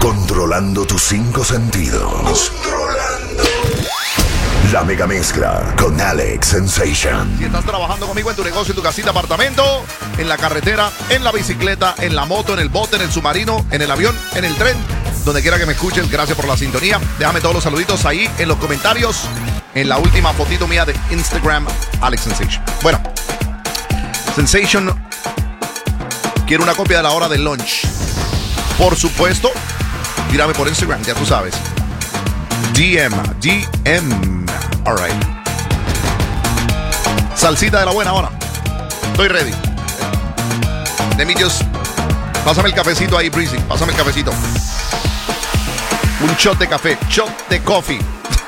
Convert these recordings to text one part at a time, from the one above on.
Controlando tus 5 sentidos. Controlando. La mega mezcla con Alex Sensation. Si estás trabajando conmigo en tu negocio, en tu casita, apartamento, en la carretera, en la bicicleta, en la moto, en el bote, en el submarino, en el avión, en el tren, donde quiera que me escuches, gracias por la sintonía. Déjame todos los saluditos ahí en los comentarios, en la última fotito mía de Instagram, Alex Sensation. Bueno, Sensation, quiero una copia de la hora del lunch. Por supuesto, tírame por Instagram, ya tú sabes. DM. All right. Salsita de la buena hora. Estoy ready. Let me just... Pásame el cafecito ahí, Breezy. Pásame el cafecito. Un shot de café. Shot de coffee.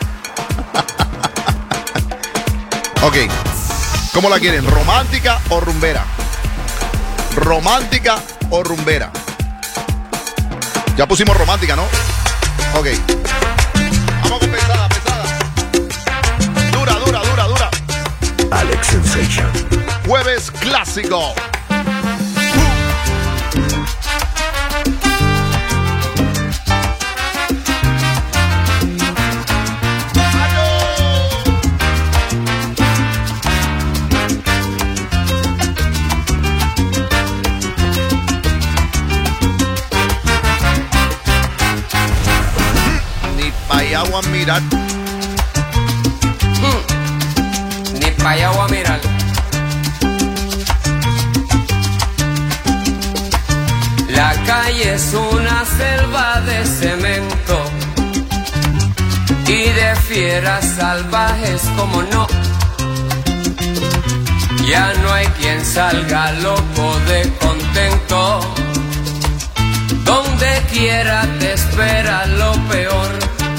Ok. ¿Cómo la quieren? ¿Romántica o rumbera? ¿Romántica o rumbera? Ya pusimos romántica, ¿no? Ok. Vamos con pesada. Dura. Alex Sensation. Jueves clásico. Ni pa' allá voy a mirar. Ni pa' allá voy a mirar. La calle es una selva de cemento y de fieras salvajes, como no. Ya no hay quien salga loco de contento. Donde quiera te espera lo peor.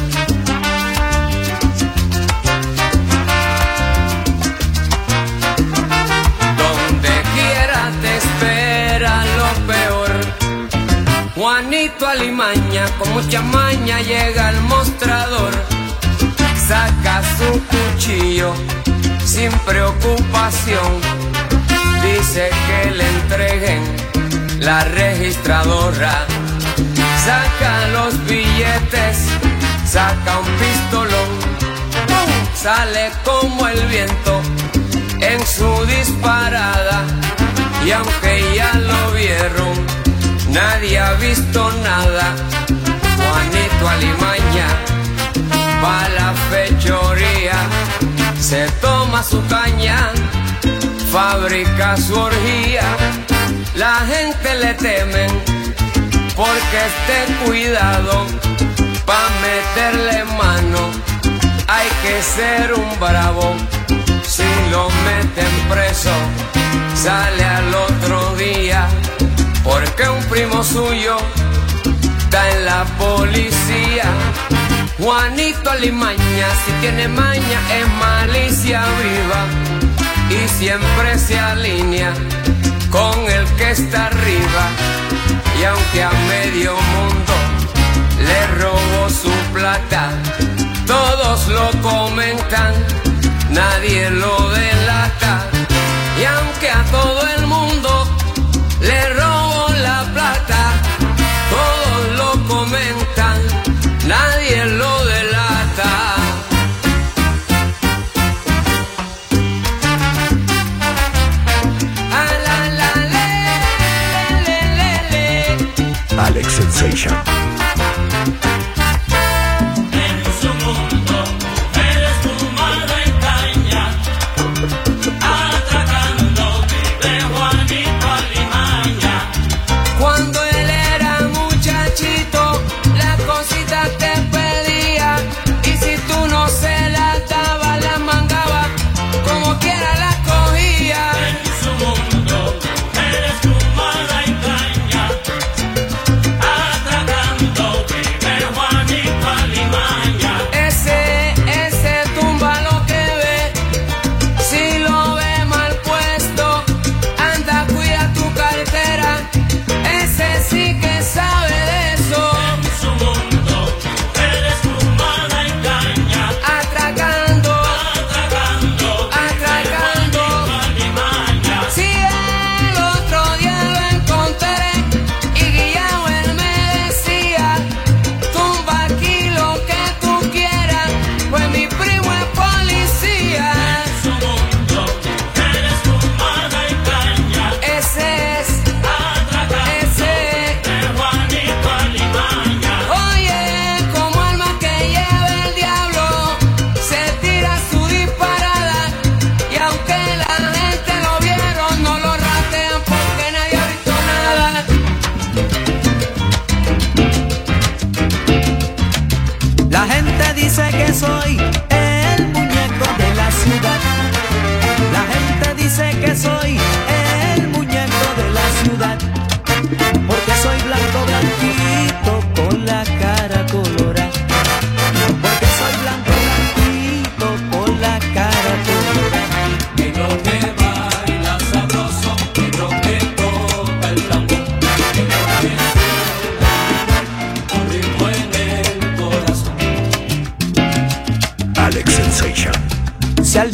Juanito Alimaña con mucha maña llega al mostrador, saca su cuchillo sin preocupación, dice que le entreguen la registradora, saca los billetes, saca un pistolón, sale como el viento en su disparada, y aunque ya lo vieron, nadie ha visto nada. Juanito Alimaña va a la fechoría, se toma su caña, fabrica su orgía. La gente le temen porque esté cuidado, pa' meterle mano hay que ser un bravo. Si lo meten preso, sale al otro día, porque un primo suyo está en la policía. Juanito Alimaña, si tiene maña, es malicia viva, y siempre se alinea con el que está arriba. Y aunque a medio mundo le robó su plata, todos lo comentan, nadie lo delata. Y aunque a todo el mundo le robó la plata, todos lo comentan, nadie lo delata. Alex Sensation.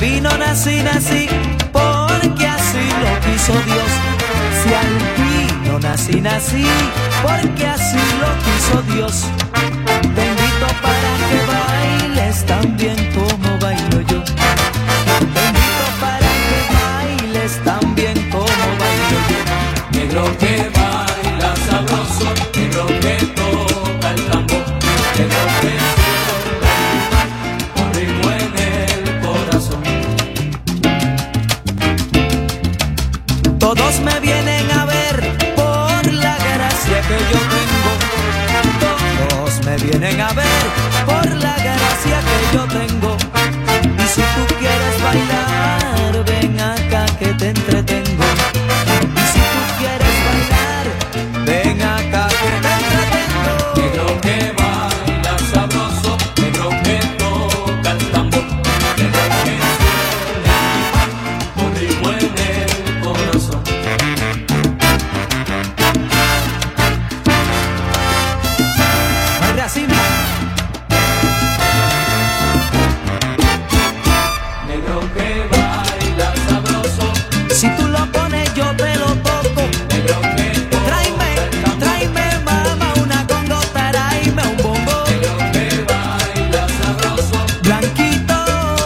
albino nací, porque así lo quiso Dios. Si albino nací, porque así lo quiso Dios. Te invito para que bailes tan bien como bailo yo. Te invito para que bailes tan bien como bailo yo. Negro que baila sabroso, negro que toca el tambor, negro que con ritmo en el corazón. Todos me vienen a ver por la gracia que yo tengo. Todos me vienen a ver por la gracia que yo tengo. Y si tú quieres bailar, ven acá que te entretengo. Y si tú quieres bailar, ven acá que te entretengo. Negro que baila sabroso, negro que toca el tambor, negro que con ritmo en el corazón. No hay racismo. Negro que baila sabroso, Si tú lo pones yo te lo toco. negro que Tráeme mamá una congo, tráeme un bongo. negro que baila sabroso, Blanquito,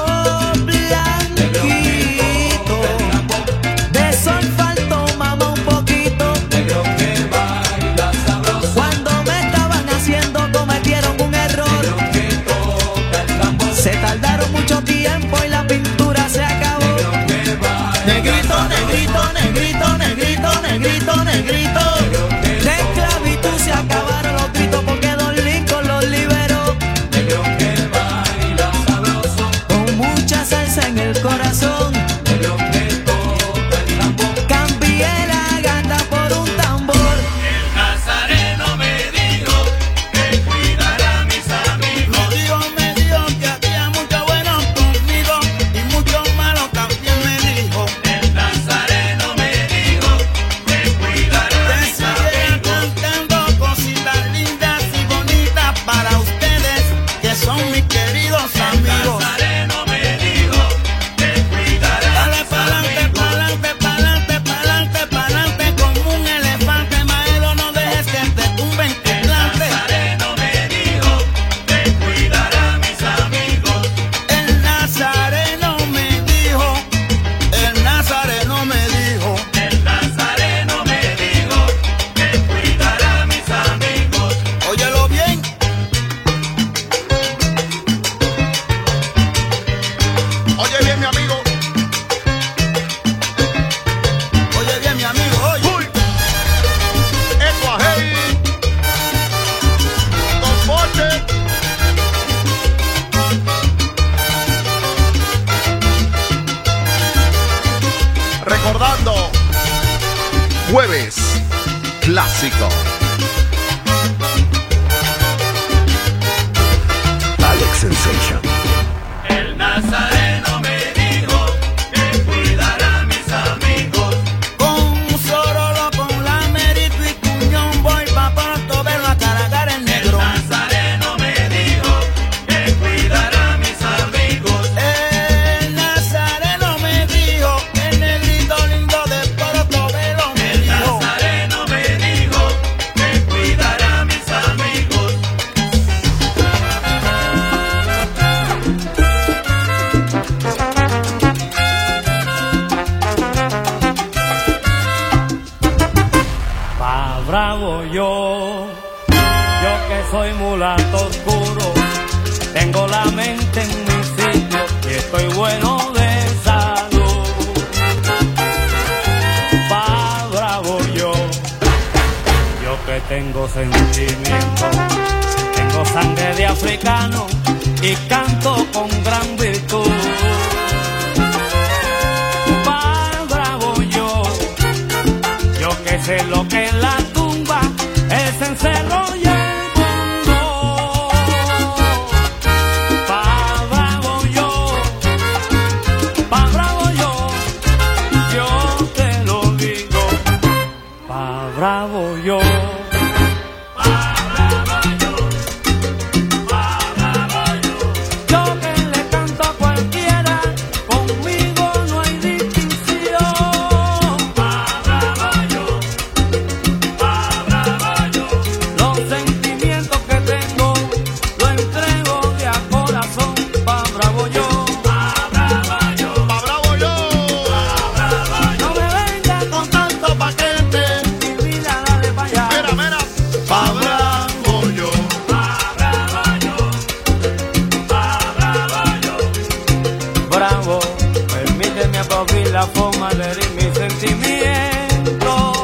blanquito, de sol faltó mamá un poquito. negro que baila sabroso, Cuando me estaban haciendo cometieron un error. negro que toca el tambor, Se tardaron mucho tiempo y la pintura se acabó. negro que baila Negrito, negrito, negrito, negrito, negrito, negrito. De esclavitud se acabaron los gritos porque Don Lincoln los liberó. negro que baila sabroso, Con mucha salsa en el corazón, negro que toca el tambor. cambié la gata por un tambor. Nazareno me dijo que cuidara a mis amigos. Me dijo que había mucho bueno conmigo y mucho malo también me dijo. El Nazareno me dijo que cuidara a Que mis siguiera amigos. cantando cositas lindas y bonitas para ustedes, que son mis queridos amigos. Nazareno me dijo que cuidara a Dale mis pa'lante, amigos. pa'lante, pa'lante, pa'lante, pa'lante como un elefante, Maelo, no dejes que te tumben tu plante. Nazareno me dijo que cuidara a mis amigos. El Nazareno me dijo, el Nazareno me dijo. El Nazareno me dijo que cuidara a mis amigos. Óyelo bien. Oye bien, mi amigo. Oye bien, mi amigo, oye. Uy. Esto a hey. Don Moche. Recordando. Jueves clásico. Alex Sensation. El Nazareno me dijo que cuidara a mis amigos. Con un sorolo, con la merito y cuñón, voy pa' pronto verlo a cargar el negro. Nazareno me dijo que cuidara a mis amigos. El Nazareno me dijo, el negrito lindo de Portobelo me El dijo. Nazareno me dijo que cuidara a mis amigos. Pa' bravo yo que soy mulato oscuro, tengo la mente en mi sitio y estoy bueno de salud. Pa' bravo yo que tengo sentimiento, tengo sangre de africano y canto con gran virtud. Pa' bravo yo que sé lo que es la tumba, el cencerro y el mundo. Pa' bravo yo te lo digo. Pa' bravo yo. Yo que le canto a cualquiera con la forma de herir mis sentimientos.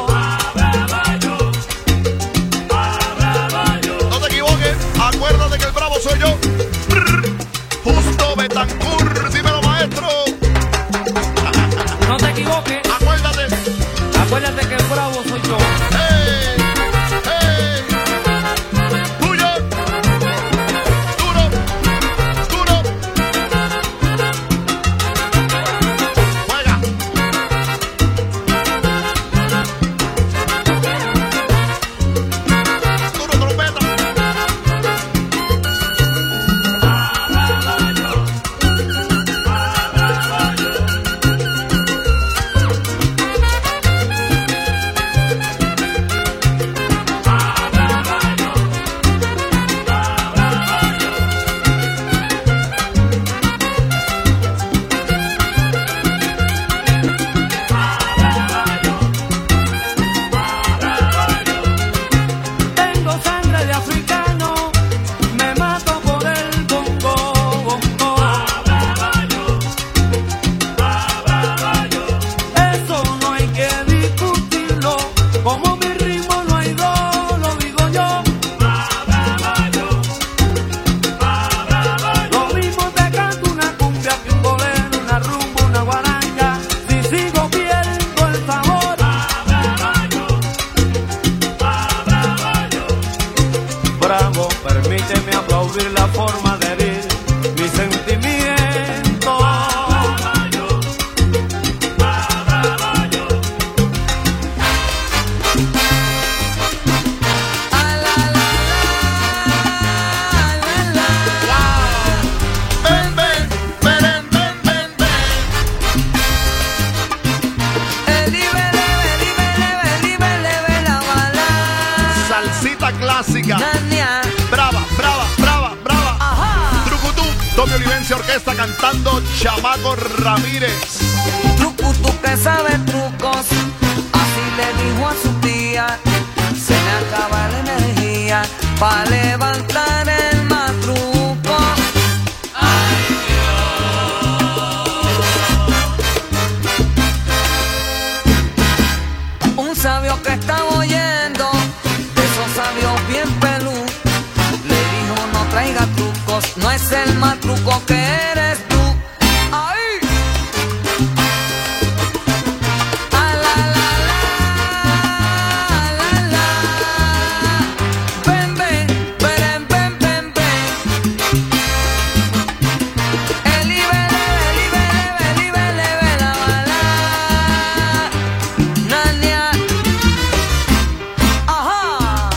No te equivoques, acuérdate que el bravo soy yo. Justo Betancourt, dímelo maestro. No te equivoques, Acuérdate. que el bravo soy yo. ¡Hey! ¡Hey! ¡Tuyo! ¡Duro! ¡Duro! ¡Juega! ¡Duro, trompeta! Tengo sangre de africano, me mato por el bongo, bongo. Eso no hay que discutirlo, como mi ritmo no hay dos, lo digo yo. Lo mismo te canto una cumbia que un bolero, una rumba, una guaranga, si sigo viendo el sabor. Bravo, permíteme aplaudir la forma de herir mis sentimientos. ¡Ven, ven! ¡Ven, ven, ven, ven! Salsita clásica. Brava, brava, brava, brava. Trucutú, Tommy Olivencia Orquesta cantando Chamaco Ramírez. Trucutú que sabe trucos, así le dijo a su tía. Se me acaba la energía para levantar el matruco. Un sabio que estaba oyendo, de esos sabios bien pelú, le dijo no traiga trucos, no es el matruco que eres tú. ¡Ay! Ven, ven, ven, ven, ven, ven. Eli, vele, la bala. Nania. Ajá.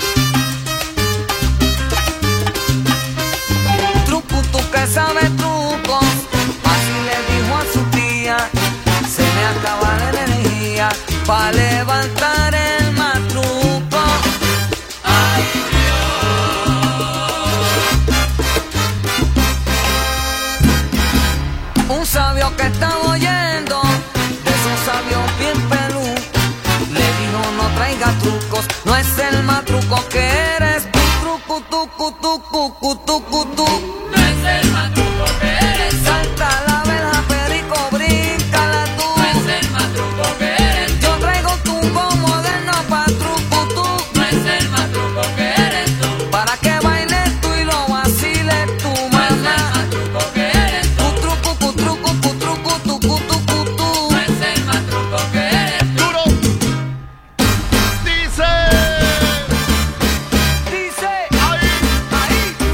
Trucutú que sabe trucos, así le dijo a su tía. Se me acaba la energía para levantar el matruco. Ay, un sabio que estaba oyendo, de esos sabios bien pelú, le dijo no traiga trucos, no es el matruco que eres tú. Trucu, tucu, tucu, tucu, tu. No es el matruco que eres. Salta la verja, perico, bríncala tú. No es el matruco que eres. Yo traigo tumbo moderno pa' trucu, tú. No es el matruco que eres tú. Para que bailes tú y lo vaciles tú, mamá. No es el matruco que eres tú. Trucu, trucu, trucu, tucu, tucu, tú. No es el matruco que eres tú. Duro. Dice. Dice, Ahí. ahí.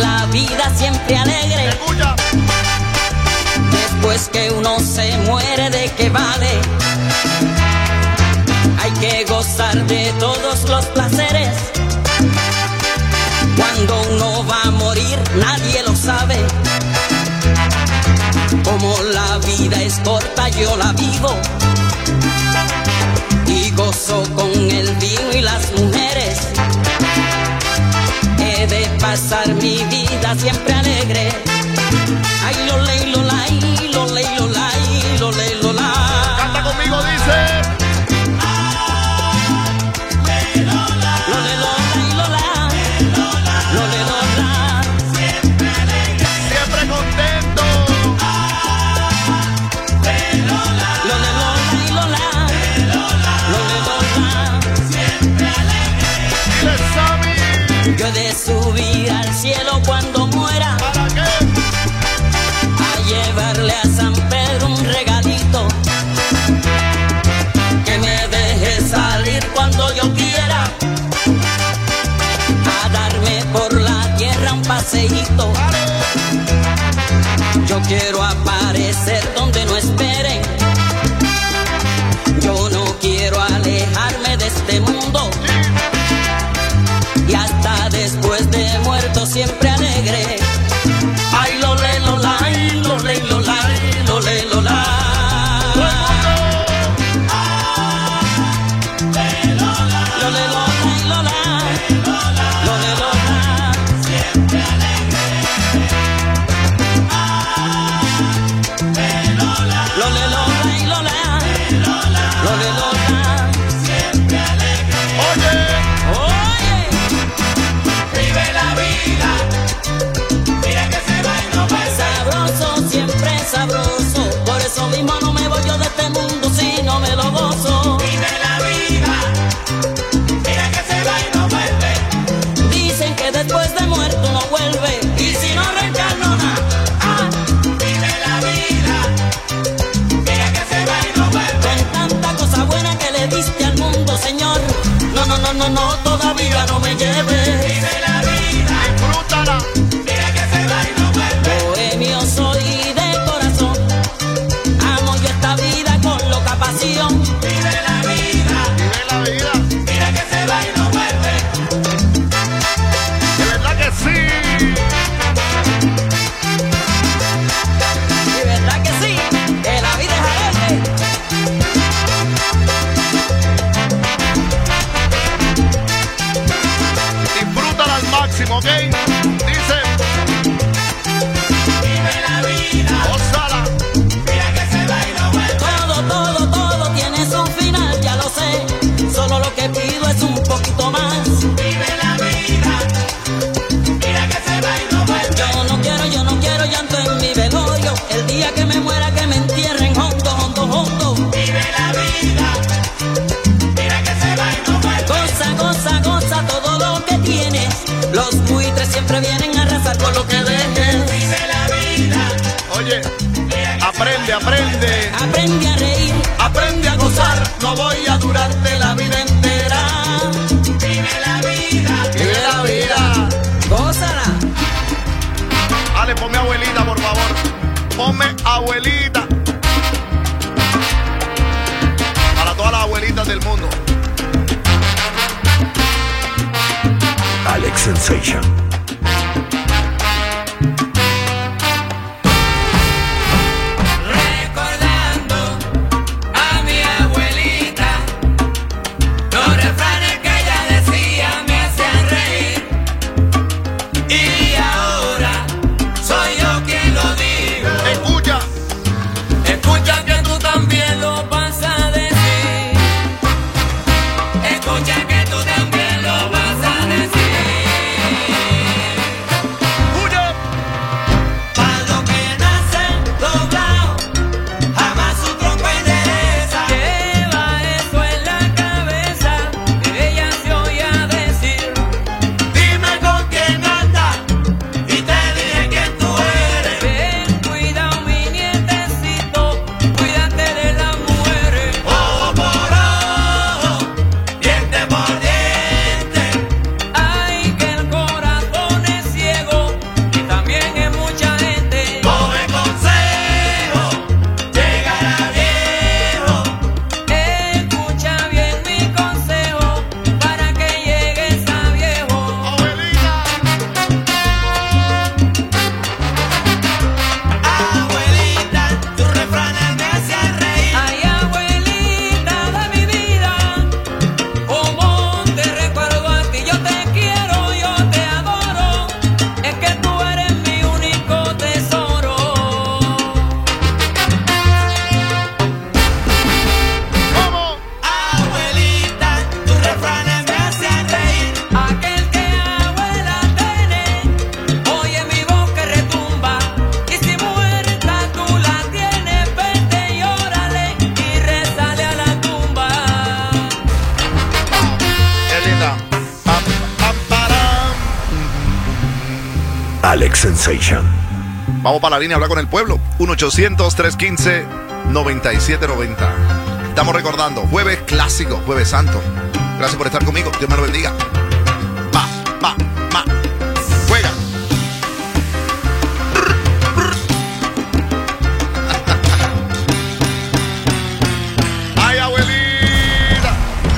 la vida siempre alegre. Escucha. Después que uno se muere, ¿de qué vale? Hay que gozar de todos los placeres. Cuando uno va a morir, nadie lo sabe. Como la vida es corta, yo la vivo y gozo con el vino y las mujeres. He de pasar mi vida siempre alegre. Ay, lo ley, lo lay, lo ley, lo lay, lo ley, lo lay. Canta conmigo, dice. Siempre contento. Dile, Sammy. Yo he de subir al cielo cuando muera, ¿Para qué? a llevarle a San Pedro un regalito, que me deje salir cuando yo quiera, a darme por la tierra un paseíto. Yo quiero aparecer donde no esperen. Yo no quiero alejarme de este mundo. Y hasta después de muerto siempre alegre. Ay, lo le, lo lay, lo le, lo lay, lo le, lo lay. Lo le, lo lay, lo lay. Lo le, lo lay. Siempre alegre. Lo le, lo lay, lo lay. Lo le, lo lay. Siempre alegre. Oye. Vive la vida, mira que se va y no vuelve. Sabroso, siempre sabroso. Por eso mismo no me voy yo de este mundo si no me lo gozo. Vive la vida, mira que se va y no vuelve. Dicen que después de muerto no vuelve. Y si no reencarno nada. Vive la vida, mira que se va y no vuelve. Con tanta cosa buena que le diste al mundo, Señor. No, no, no, no, no, todavía no me lleves. Vive la vida, Disfrútala. mira que se va y no vuelve. Bohemio soy de corazón. Amo yo esta vida con loca pasión. Vive la vida, Vive la vida. mira que se va y no vuelve. De verdad que sí. De verdad que sí, que la vida es alegre. Disfrútala al máximo, ¿ok? Dice. Vive la vida, Gózala. mira que se va y no vuelve. Todo tiene su final, ya lo sé. Solo lo que pido es un poquito más. Vive la vida, mira que se va y no vuelve. Yo no quiero llanto en mi velorio. El día que me muera que me entierren hondo, hondo, hondo. Vive la vida, mira que se va y no vuelve. Goza, goza, goza todo lo que tienes. Los buitres siempre vienen a arrasar con lo que dejes. Vive la vida, Oye, aprende, aprende. Aprende a reír, aprende a gozar. No voy a durarte la vida entera. vive la vida, Vive la vida. Gózala. Dale, ponme abuelita, por favor. Ponme abuelita. Para todas las abuelitas del mundo. Alex Sensation. recordando a mi abuelita. Los refranes que ella decía me hacían reír. Y ahora soy yo quien lo digo. Escucha. Escucha que tú también lo vas a decir. Escucha que tú también lo vas a decir. Alex Sensation. Vamos para la línea a hablar con el pueblo. 1-800-315-9790. Estamos recordando, jueves clásico, jueves santo. Gracias por estar conmigo. Dios me lo bendiga. Va. Juega. Ay, abuelita.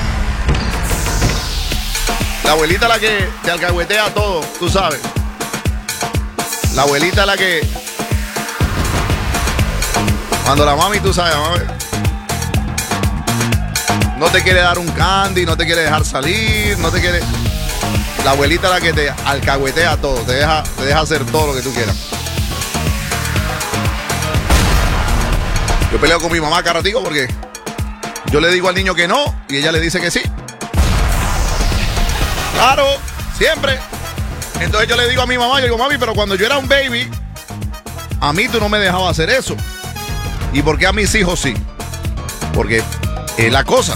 La abuelita la que te alcahuetea todo, tú sabes. La abuelita la que... Cuando la mami, tú sabes, mami, no te quiere dar un candy, no te quiere dejar salir, no te quiere... La abuelita la que te alcahuetea todo, te deja hacer todo lo que tú quieras. Yo peleo con mi mamá cada ratico porque yo le digo al niño que no y ella le dice que sí. Claro, siempre. Entonces yo le digo a mi mamá, yo digo, mami, pero cuando yo era un baby, a mí tú no me dejabas hacer eso. ¿Y por qué a mis hijos sí? Porque es la cosa.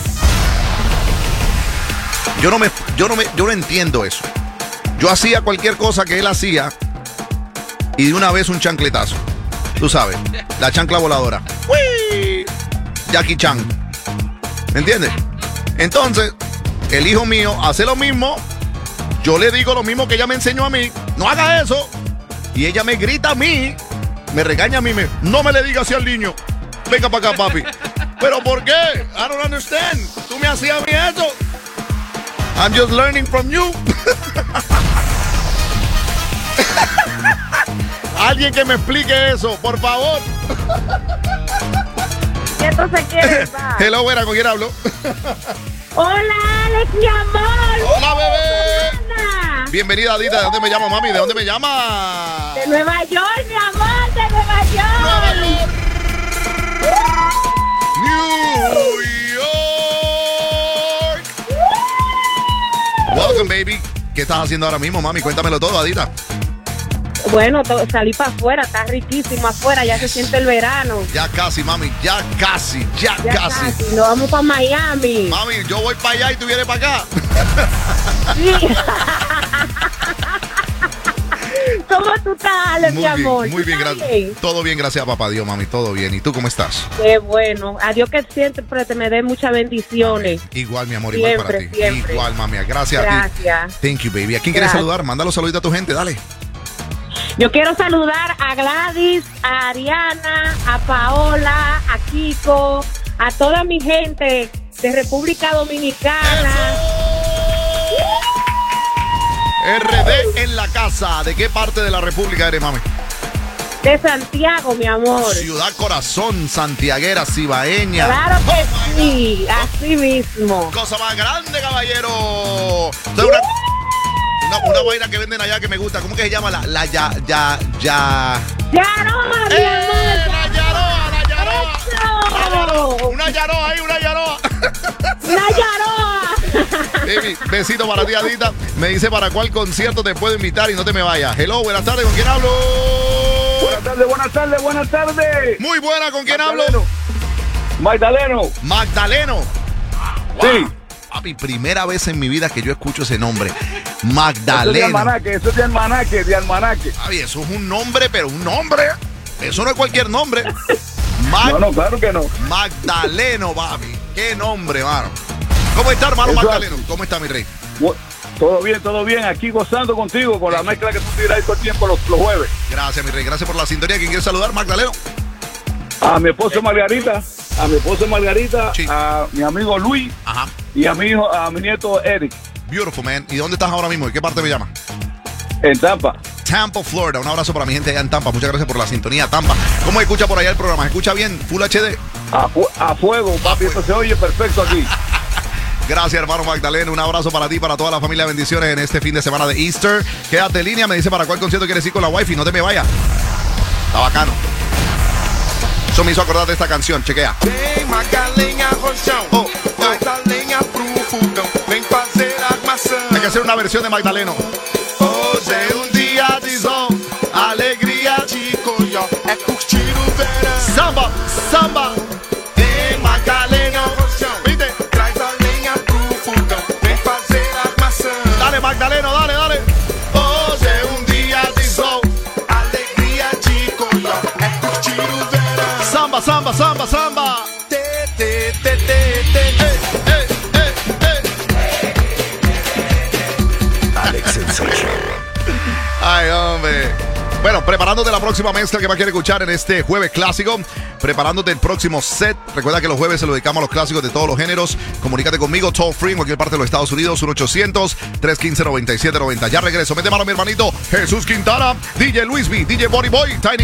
Yo no entiendo eso. Yo hacía cualquier cosa que él hacía y de una vez un chancletazo. Tú sabes, la chancla voladora. ¡Uy! Jackie Chan. ¿Me entiendes? Entonces, el hijo mío hace lo mismo. Yo le digo lo mismo que ella me enseñó a mí. No haga eso. Y ella me grita a mí. Me regaña a mí. No me le digas así al niño. Venga para acá, papi. ¿Pero por qué? I don't understand. Tú me hacías a mí eso. I'm just learning from you. Alguien que me explique eso, por favor. ¿Qué entonces quieres? Hello, buena, ¿con quién hablo? Hola, Alex, mi amor. Hola, bebé. Hola. Bienvenida, Adita. ¿De dónde me llama, mami? ¿De dónde me llama? De Nueva York, mi amor, de Nueva York. Nueva York. New York. Welcome, baby. ¿Qué estás haciendo ahora mismo, mami? Cuéntamelo todo, Adita. Bueno, salí para afuera, está riquísimo afuera, ya se siente el verano. Ya casi, mami, ya casi. Nos vamos para Miami. Mami, yo voy para allá y tú vienes para acá. Sí. ¿Cómo tú estás, Alex, mi amor? Muy bien, gracias. Todo bien, gracias a papá Dios, mami, todo bien. ¿Y tú cómo estás? Qué bueno. A Dios que siempre te me dé muchas bendiciones. Igual, mi amor, siempre, igual para ti. Siempre. Igual, mami, gracias a ti. Thank you, baby. ¿A quién quieres saludar? Manda los saluditos a tu gente, dale. Yo quiero saludar a Gladys, a Ariana, a Paola, a Kiko, a toda mi gente de República Dominicana. RD en la casa. ¿De qué parte de la República eres, mami? De Santiago, mi amor. Ciudad corazón, santiaguera, cibaeña. Claro que sí, así mismo. Cosa más grande, caballero. Una vaina que venden allá que me gusta. ¿Cómo que se llama? La Yaroa, mi amor. La Yaroa. Una Yaroa ahí, una Yaroa. Una Yaroa. Baby, besito para ti, Adita. Me dice para cuál concierto te puedo invitar y no te me vayas. Hello, buenas tardes, ¿con quién hablo? Buenas tardes. Muy buena, ¿con quién hablo? Magdaleno. Wow. Sí. Papi, primera vez en mi vida que yo escucho ese nombre. Magdaleno. Eso es de almanaque. Papi, eso es un nombre, pero un nombre. Eso no es cualquier nombre. No, claro que no. Magdaleno, papi. Qué nombre, mano. ¿Cómo está, hermano Magdaleno? ¿Cómo está, mi rey? Todo bien. Aquí gozando contigo con la mezcla que tú tiras todo el tiempo los jueves. Gracias, mi rey. Gracias por la sintonía. ¿Quién quiere saludar, Magdaleno? A mi esposa Margarita. Sí. A mi amigo Luis. Ajá. Y a mi nieto Eric. Beautiful, man. ¿Y dónde estás ahora mismo? ¿De qué parte me llamas? En Tampa. Tampa, Florida. Un abrazo para mi gente allá en Tampa. Muchas gracias por la sintonía, Tampa. ¿Cómo escucha por allá el programa? ¿Se escucha bien? Full HD. A fuego, papi. Esto se oye perfecto aquí. Gracias, hermano Magdaleno. Un abrazo para ti, para toda la familia. Bendiciones en este fin de semana de Easter. Quédate en línea. Me dice para cuál concierto quieres ir con la wifi. No te me vayas. Está bacano. Eso me hizo acordar de esta canción. Chequea. Vem Magalenha Rojão, Magalenha pro fogão, vem fazer armação. Hay que hacer una versión de Magdaleno. Hoje é dia de sol, alegria de coió, é curtir o verão. Samba. Vem Magalenha Rojão, traz a lenha pro fogão, vem fazer armação. Dale, Magdaleno, dale. Hoje é dia de sol, Preparándote la próxima mezcla que va a querer escuchar en este jueves clásico. Preparándote el próximo set. Recuerda que los jueves se lo dedicamos a los clásicos de todos los géneros. Comunícate conmigo, toll free en cualquier parte de los Estados Unidos, 1-800-315-9790. Ya regreso. Mete mano, mi hermanito Jesús Quintana, DJ Luis B, DJ Body Boy, Tiny